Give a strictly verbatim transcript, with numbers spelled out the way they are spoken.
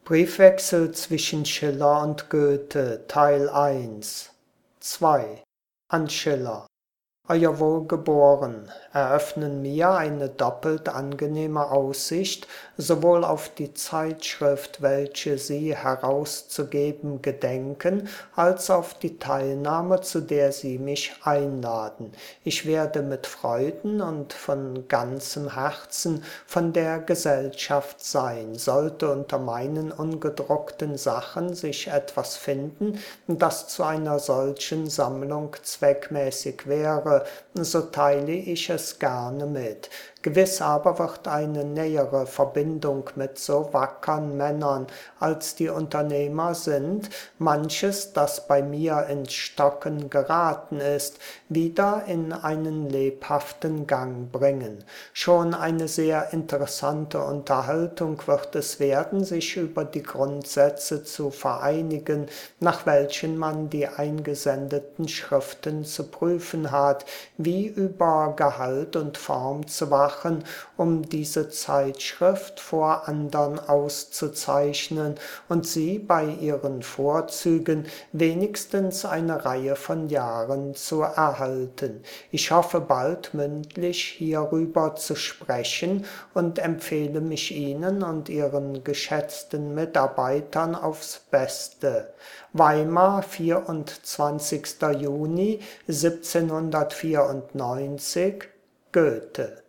Briefwechsel zwischen Schiller und Goethe, Teil eins. zwei. An Schiller. Euer Wohlgeboren eröffnen mir eine doppelt angenehme Aussicht, sowohl auf die Zeitschrift, welche Sie herauszugeben gedenken, als auf die Teilnahme, zu der Sie mich einladen. Ich werde mit Freuden und von ganzem Herzen von der Gesellschaft sein. Sollte unter meinen ungedruckten Sachen sich etwas finden, das zu einer solchen Sammlung zweckmäßig wäre, so teile ich es gerne mit. Gewiss aber wird eine nähere Verbindung mit so wackern Männern, als die Unternehmer sind, manches, das bei mir ins Stocken geraten ist, wieder in einen lebhaften Gang bringen. Schon eine sehr interessante Unterhaltung wird es werden, sich über die Grundsätze zu vereinigen, nach welchen man die eingesendeten Schriften zu prüfen hat, wie über Gehalt und Form zu wachen, um diese Zeitschrift vor andern auszuzeichnen und sie bei ihren Vorzügen wenigstens eine Reihe von Jahren zu erhalten. Ich hoffe bald mündlich hierüber zu sprechen und empfehle mich Ihnen und Ihren geschätzten Mitarbeitern aufs Beste. Weimar, vierundzwanzigster Juni siebzehnhundertvierundneunzig, Goethe.